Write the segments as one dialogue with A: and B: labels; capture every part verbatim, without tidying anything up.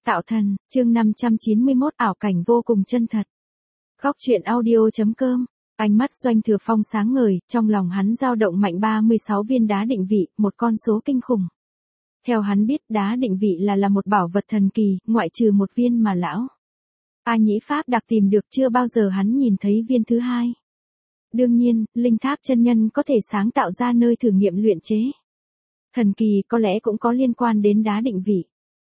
A: Tạo thần, chương năm trăm chín mươi mốt ảo cảnh vô cùng chân thật. Góc truyện audio.com. Ánh mắt Doanh Thừa Phong sáng ngời, trong lòng hắn dao động mạnh ba mươi sáu viên đá định vị, một con số kinh khủng. Theo hắn biết, đá định vị là là một bảo vật thần kỳ, ngoại trừ một viên mà lão A Nhĩ Pháp đặc tìm được, chưa bao giờ hắn nhìn thấy viên thứ hai. Đương nhiên, linh tháp chân nhân có thể sáng tạo ra nơi thử nghiệm luyện chế thần kỳ, có lẽ cũng có liên quan đến đá định vị.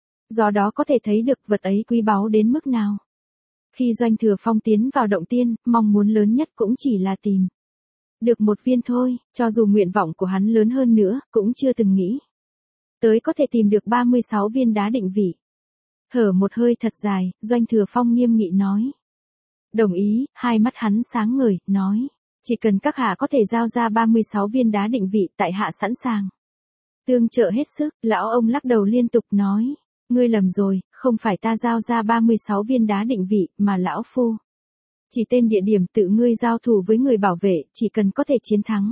A: Do đó có thể thấy được vật ấy quý báu đến mức nào. Khi Doanh Thừa Phong tiến vào động tiên, mong muốn lớn nhất cũng chỉ là tìm được một viên thôi, cho dù nguyện vọng của hắn lớn hơn nữa, cũng chưa từng nghĩ tới có thể tìm được ba mươi sáu viên đá định vị. Thở một hơi thật dài, Doanh Thừa Phong nghiêm nghị nói. Đồng ý, hai mắt hắn sáng ngời, nói. Chỉ cần các hạ có thể giao ra ba mươi sáu viên đá định vị, tại hạ sẵn sàng tương trợ hết sức. Lão ông lắc đầu liên tục nói. Ngươi lầm rồi, không phải ta giao ra ba mươi sáu viên đá định vị, mà lão phu chỉ tên địa điểm tự ngươi giao thủ với người bảo vệ, chỉ cần có thể chiến thắng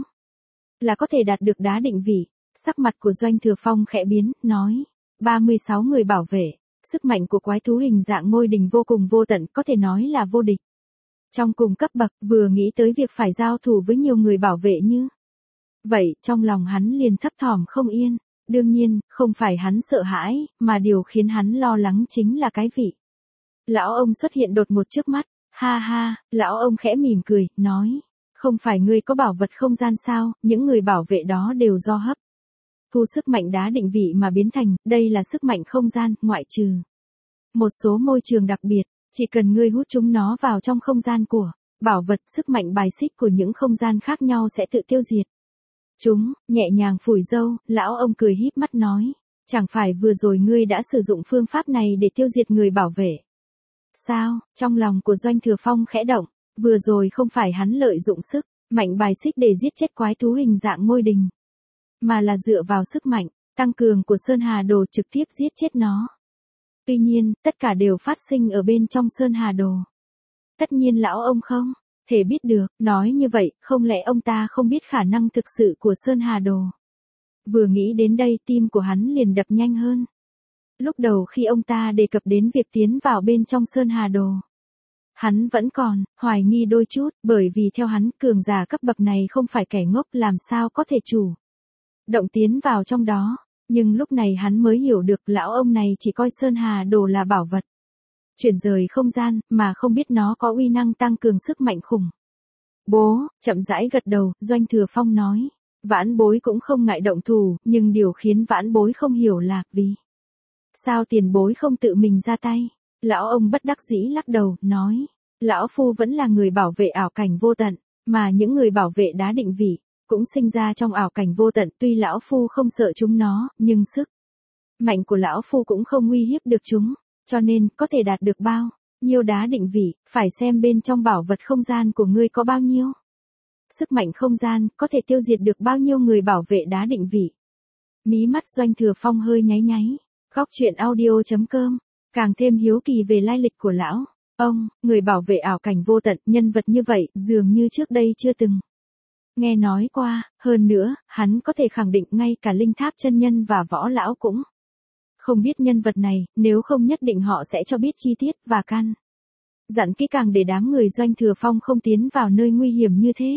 A: là có thể đạt được đá định vị. Sắc mặt của Doanh Thừa Phong khẽ biến, nói. ba mươi sáu người bảo vệ, sức mạnh của quái thú hình dạng ngôi đình vô cùng vô tận, có thể nói là vô địch trong cùng cấp bậc. Vừa nghĩ tới việc phải giao thủ với nhiều người bảo vệ như vậy, trong lòng hắn liền thấp thỏm không yên. Đương nhiên, không phải hắn sợ hãi, mà điều khiến hắn lo lắng chính là cái vị lão ông xuất hiện đột ngột trước mắt. Ha ha, lão ông khẽ mỉm cười, nói. Không phải ngươi có bảo vật không gian sao, những người bảo vệ đó đều do hấp thu sức mạnh đá định vị mà biến thành, đây là sức mạnh không gian, ngoại trừ một số môi trường đặc biệt, chỉ cần ngươi hút chúng nó vào trong không gian của bảo vật, sức mạnh bài xích của những không gian khác nhau sẽ tự tiêu diệt chúng. Nhẹ nhàng phủi râu, lão ông cười híp mắt nói. Chẳng phải vừa rồi ngươi đã sử dụng phương pháp này để tiêu diệt người bảo vệ sao? Trong lòng của Doanh Thừa Phong khẽ động, vừa rồi không phải hắn lợi dụng sức mạnh bài xích để giết chết quái thú hình dạng ngôi đình, mà là dựa vào sức mạnh tăng cường của Sơn Hà Đồ trực tiếp giết chết nó. Tuy nhiên, tất cả đều phát sinh ở bên trong Sơn Hà Đồ. Tất nhiên lão ông không thể biết được, nói như vậy, không lẽ ông ta không biết khả năng thực sự của Sơn Hà Đồ? Vừa nghĩ đến đây, tim của hắn liền đập nhanh hơn. Lúc đầu khi ông ta đề cập đến việc tiến vào bên trong Sơn Hà Đồ, hắn vẫn còn hoài nghi đôi chút, bởi vì theo hắn, cường giả cấp bậc này không phải kẻ ngốc, làm sao có thể chủ động tiến vào trong đó. Nhưng lúc này hắn mới hiểu được lão ông này chỉ coi Sơn Hà Đồ là bảo vật chuyển rời không gian, mà không biết nó có uy năng tăng cường sức mạnh khủng bố. Chậm rãi gật đầu, Doanh Thừa Phong nói. Vãn bối cũng không ngại động thủ, nhưng điều khiến vãn bối không hiểu là, vì sao tiền bối không tự mình ra tay? Lão ông bất đắc dĩ lắc đầu, nói. Lão phu vẫn là người bảo vệ ảo cảnh vô tận, mà những người bảo vệ đá định vị cũng sinh ra trong ảo cảnh vô tận. Tuy lão phu không sợ chúng nó, nhưng sức mạnh của lão phu cũng không uy hiếp được chúng. Cho nên, có thể đạt được bao nhiêu đá định vị, phải xem bên trong bảo vật không gian của ngươi có bao nhiêu sức mạnh không gian, có thể tiêu diệt được bao nhiêu người bảo vệ đá định vị. Mí mắt Doanh Thừa Phong hơi nháy nháy. Góc truyện audio.com. Càng thêm hiếu kỳ về lai lịch của lão ông, người bảo vệ ảo cảnh vô tận. Nhân vật như vậy, dường như trước đây chưa từng nghe nói qua. Hơn nữa, hắn có thể khẳng định ngay cả linh tháp chân nhân và võ lão cũng không biết nhân vật này, nếu không nhất định họ sẽ cho biết chi tiết và căn dặn kỹ càng để đám người Doanh Thừa Phong không tiến vào nơi nguy hiểm như thế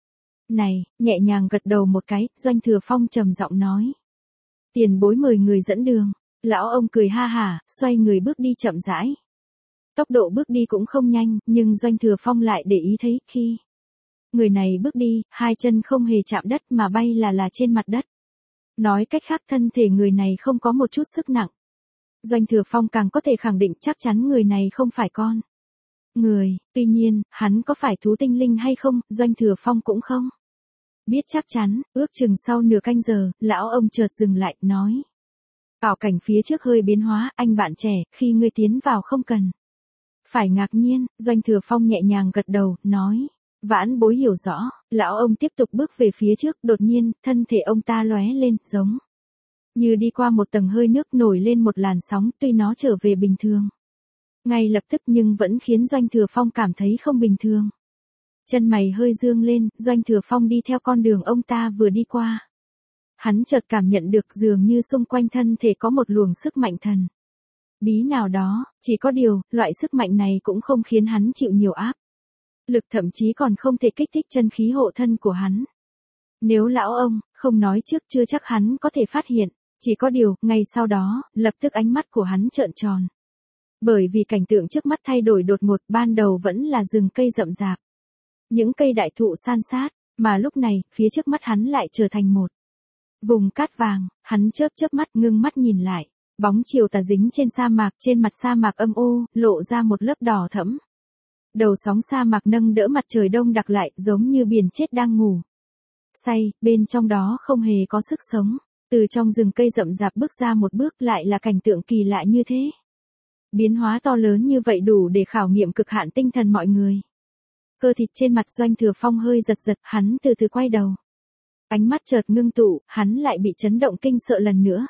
A: này. Nhẹ nhàng gật đầu một cái, Doanh Thừa Phong trầm giọng nói. Tiền bối mời người dẫn đường. Lão ông cười ha hả, xoay người bước đi chậm rãi. Tốc độ bước đi cũng không nhanh, nhưng Doanh Thừa Phong lại để ý thấy, khi người này bước đi, hai chân không hề chạm đất mà bay là là trên mặt đất. Nói cách khác, thân thể người này không có một chút sức nặng. Doanh Thừa Phong càng có thể khẳng định chắc chắn người này không phải con người. Tuy nhiên, hắn có phải thú tinh linh hay không, Doanh Thừa Phong cũng không biết chắc chắn. Ước chừng sau nửa canh giờ, lão ông chợt dừng lại, nói. Ảo cảnh phía trước hơi biến hóa, anh bạn trẻ, khi ngươi tiến vào không cần phải ngạc nhiên. Doanh Thừa Phong nhẹ nhàng gật đầu, nói. Vãn bối hiểu rõ. Lão ông tiếp tục bước về phía trước, đột nhiên, thân thể ông ta lóe lên, giống như đi qua một tầng hơi nước, nổi lên một làn sóng. Tuy nó trở về bình thường ngay lập tức, nhưng vẫn khiến Doanh Thừa Phong cảm thấy không bình thường. Chân mày hơi dương lên, Doanh Thừa Phong đi theo con đường ông ta vừa đi qua. Hắn chợt cảm nhận được dường như xung quanh thân thể có một luồng sức mạnh thần bí nào đó, chỉ có điều, loại sức mạnh này cũng không khiến hắn chịu nhiều áp lực, thậm chí còn không thể kích thích chân khí hộ thân của hắn. Nếu lão ông không nói trước chưa chắc hắn có thể phát hiện, chỉ có điều, ngay sau đó, lập tức ánh mắt của hắn trợn tròn. Bởi vì cảnh tượng trước mắt thay đổi đột ngột, ban đầu vẫn là rừng cây rậm rạp. Những cây đại thụ san sát, mà lúc này, phía trước mắt hắn lại trở thành một vùng cát vàng, hắn chớp chớp mắt ngưng mắt nhìn lại, bóng chiều tà dính trên sa mạc, trên mặt sa mạc âm u, lộ ra một lớp đỏ thẫm. Đầu sóng sa mạc nâng đỡ mặt trời đông đặc lại, giống như biển chết đang ngủ say, bên trong đó không hề có sức sống. Từ trong rừng cây rậm rạp bước ra một bước lại là cảnh tượng kỳ lạ như thế. Biến hóa to lớn như vậy đủ để khảo nghiệm cực hạn tinh thần mọi người. Cơ thịt trên mặt Doanh Thừa Phong hơi giật giật, hắn từ từ quay đầu. Ánh mắt chợt ngưng tụ, hắn lại bị chấn động kinh sợ lần nữa.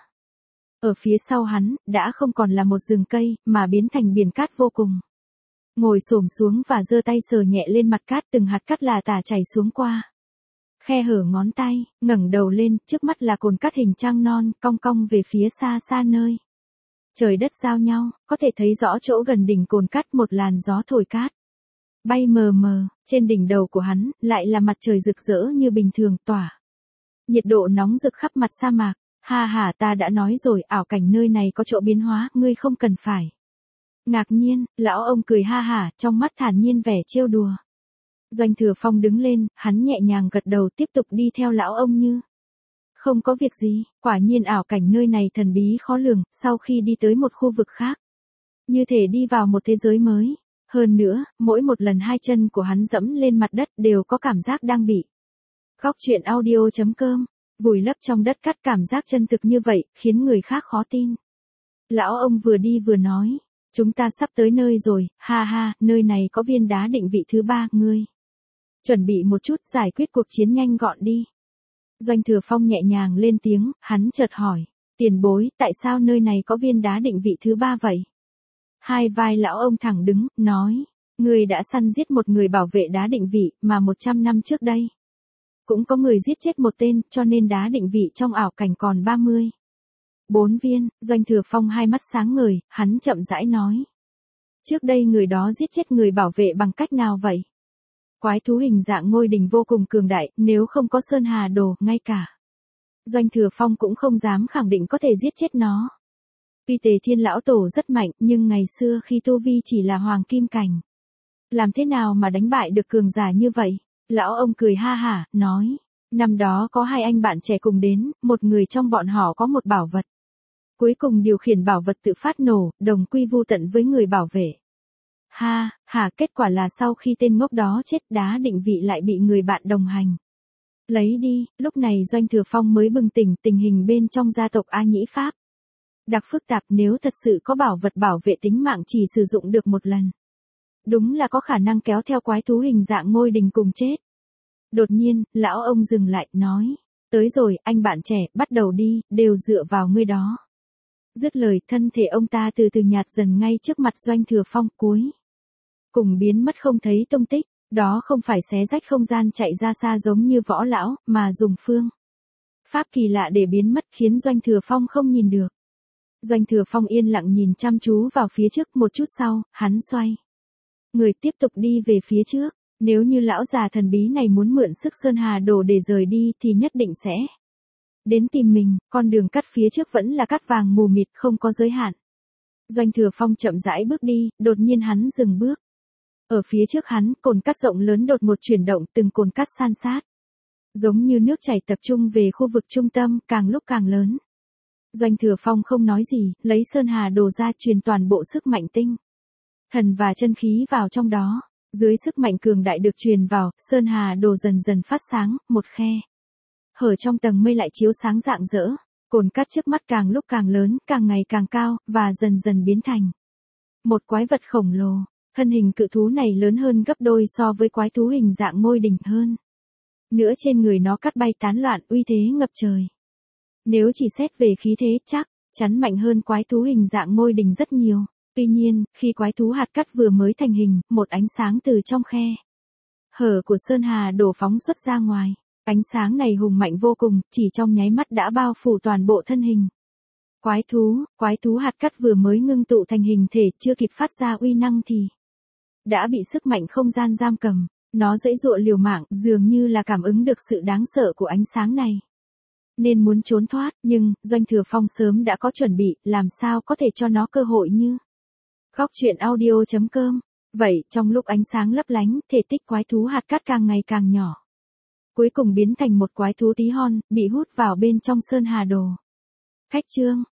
A: Ở phía sau hắn, đã không còn là một rừng cây, mà biến thành biển cát vô cùng. Ngồi xổm xuống và giơ tay sờ nhẹ lên mặt cát, từng hạt cát là tả chảy xuống qua khe hở ngón tay, ngẩng đầu lên, trước mắt là cồn cát hình trăng non, cong cong về phía xa xa nơi trời đất giao nhau, có thể thấy rõ chỗ gần đỉnh cồn cát một làn gió thổi cát bay mờ mờ, trên đỉnh đầu của hắn, lại là mặt trời rực rỡ như bình thường, tỏa nhiệt độ nóng rực khắp mặt sa mạc. Ha ha, ta đã nói rồi, ảo cảnh nơi này có chỗ biến hóa, ngươi không cần phải ngạc nhiên. Lão ông cười ha hả, trong mắt thản nhiên vẻ trêu đùa. Doanh Thừa Phong đứng lên, hắn nhẹ nhàng gật đầu, tiếp tục đi theo lão ông như không có việc gì. Quả nhiên ảo cảnh nơi này thần bí khó lường, sau khi đi tới một khu vực khác, như thể đi vào một thế giới mới. Hơn nữa, mỗi một lần hai chân của hắn dẫm lên mặt đất đều có cảm giác đang bị Góc truyện audio chấm com vùi lấp trong đất cát. Cảm giác chân thực như vậy, khiến người khác khó tin. Lão ông vừa đi vừa nói, chúng ta sắp tới nơi rồi, ha ha, nơi này có viên đá định vị thứ ba, ngươi chuẩn bị một chút, giải quyết cuộc chiến nhanh gọn đi. Doanh Thừa Phong nhẹ nhàng lên tiếng, hắn chợt hỏi, tiền bối, tại sao nơi này có viên đá định vị thứ ba vậy? Hai vai lão ông thẳng đứng, nói, ngươi đã săn giết một người bảo vệ đá định vị, mà một trăm năm trước đây cũng có người giết chết một tên, cho nên đá định vị trong ảo cảnh còn ba mươi bốn viên. Doanh Thừa Phong hai mắt sáng ngời, hắn chậm rãi nói, trước đây người đó giết chết người bảo vệ bằng cách nào vậy? Quái thú hình dạng ngôi đình vô cùng cường đại, nếu không có Sơn Hà Đồ, ngay cả Doanh Thừa Phong cũng không dám khẳng định có thể giết chết nó. Tuy Tề Thiên lão tổ rất mạnh, nhưng ngày xưa khi tu vi chỉ là hoàng kim cảnh, làm thế nào mà đánh bại được cường giả như vậy? Lão ông cười ha hả, nói, năm đó có hai anh bạn trẻ cùng đến, một người trong bọn họ có một bảo vật. Cuối cùng điều khiển bảo vật tự phát nổ, đồng quy vu tận với người bảo vệ. Ha, hả, kết quả là sau khi tên ngốc đó chết, đá định vị lại bị người bạn đồng hành lấy đi. Lúc này Doanh Thừa Phong mới bừng tỉnh, tình hình bên trong gia tộc A Nhĩ Pháp đặc phức tạp, nếu thật sự có bảo vật bảo vệ tính mạng chỉ sử dụng được một lần, đúng là có khả năng kéo theo quái thú hình dạng ngôi đình cùng chết. Đột nhiên, lão ông dừng lại, nói, tới rồi, anh bạn trẻ, bắt đầu đi, đều dựa vào ngươi đó. Dứt lời, thân thể ông ta từ từ nhạt dần ngay trước mặt Doanh Thừa Phong, cuối cùng biến mất không thấy tung tích. Đó không phải xé rách không gian chạy ra xa giống như võ lão, mà dùng phương pháp kỳ lạ để biến mất, khiến Doanh Thừa Phong không nhìn được. Doanh Thừa Phong yên lặng nhìn chăm chú vào phía trước, một chút sau, hắn xoay người tiếp tục đi về phía trước. Nếu như lão già thần bí này muốn mượn sức Sơn Hà Đồ để rời đi thì nhất định sẽ đến tìm mình. Con đường cắt phía trước vẫn là cát vàng mù mịt, không có giới hạn. Doanh Thừa Phong chậm rãi bước đi, đột nhiên hắn dừng bước. Ở phía trước hắn, cồn cát rộng lớn đột ngột chuyển động, từng cồn cát san sát, giống như nước chảy tập trung về khu vực trung tâm, càng lúc càng lớn. Doanh Thừa Phong không nói gì, lấy Sơn Hà Đồ ra, truyền toàn bộ sức mạnh tinh thần và chân khí vào trong đó. Dưới sức mạnh cường đại được truyền vào, Sơn Hà Đồ dần dần phát sáng, một khe hở trong tầng mây lại chiếu sáng rạng rỡ. Cồn cát trước mắt càng lúc càng lớn, càng ngày càng cao, và dần dần biến thành một quái vật khổng lồ. Thân hình cự thú này lớn hơn gấp đôi so với quái thú hình dạng ngôi đình, hơn nữa trên người nó cát bay tán loạn, uy thế ngập trời. Nếu chỉ xét về khí thế, chắc chắn mạnh hơn quái thú hình dạng ngôi đình rất nhiều. Tuy nhiên, khi quái thú hạt cát vừa mới thành hình, một ánh sáng từ trong khe hở của Sơn Hà Đồ phóng xuất ra ngoài. Ánh sáng này hùng mạnh vô cùng, chỉ trong nháy mắt đã bao phủ toàn bộ thân hình Quái thú, quái thú hạt cát vừa mới ngưng tụ thành hình thể, chưa kịp phát ra uy năng thì đã bị sức mạnh không gian giam cầm. Nó giãy giụa liều mạng, dường như là cảm ứng được sự đáng sợ của ánh sáng này, nên muốn trốn thoát, nhưng Doanh Thừa Phong sớm đã có chuẩn bị, làm sao có thể cho nó cơ hội như. Góc truyện audio chấm com. Vậy, trong lúc ánh sáng lấp lánh, thể tích quái thú hạt cát càng ngày càng nhỏ, cuối cùng biến thành một quái thú tí hon, bị hút vào bên trong Sơn Hà Đồ. Khách chương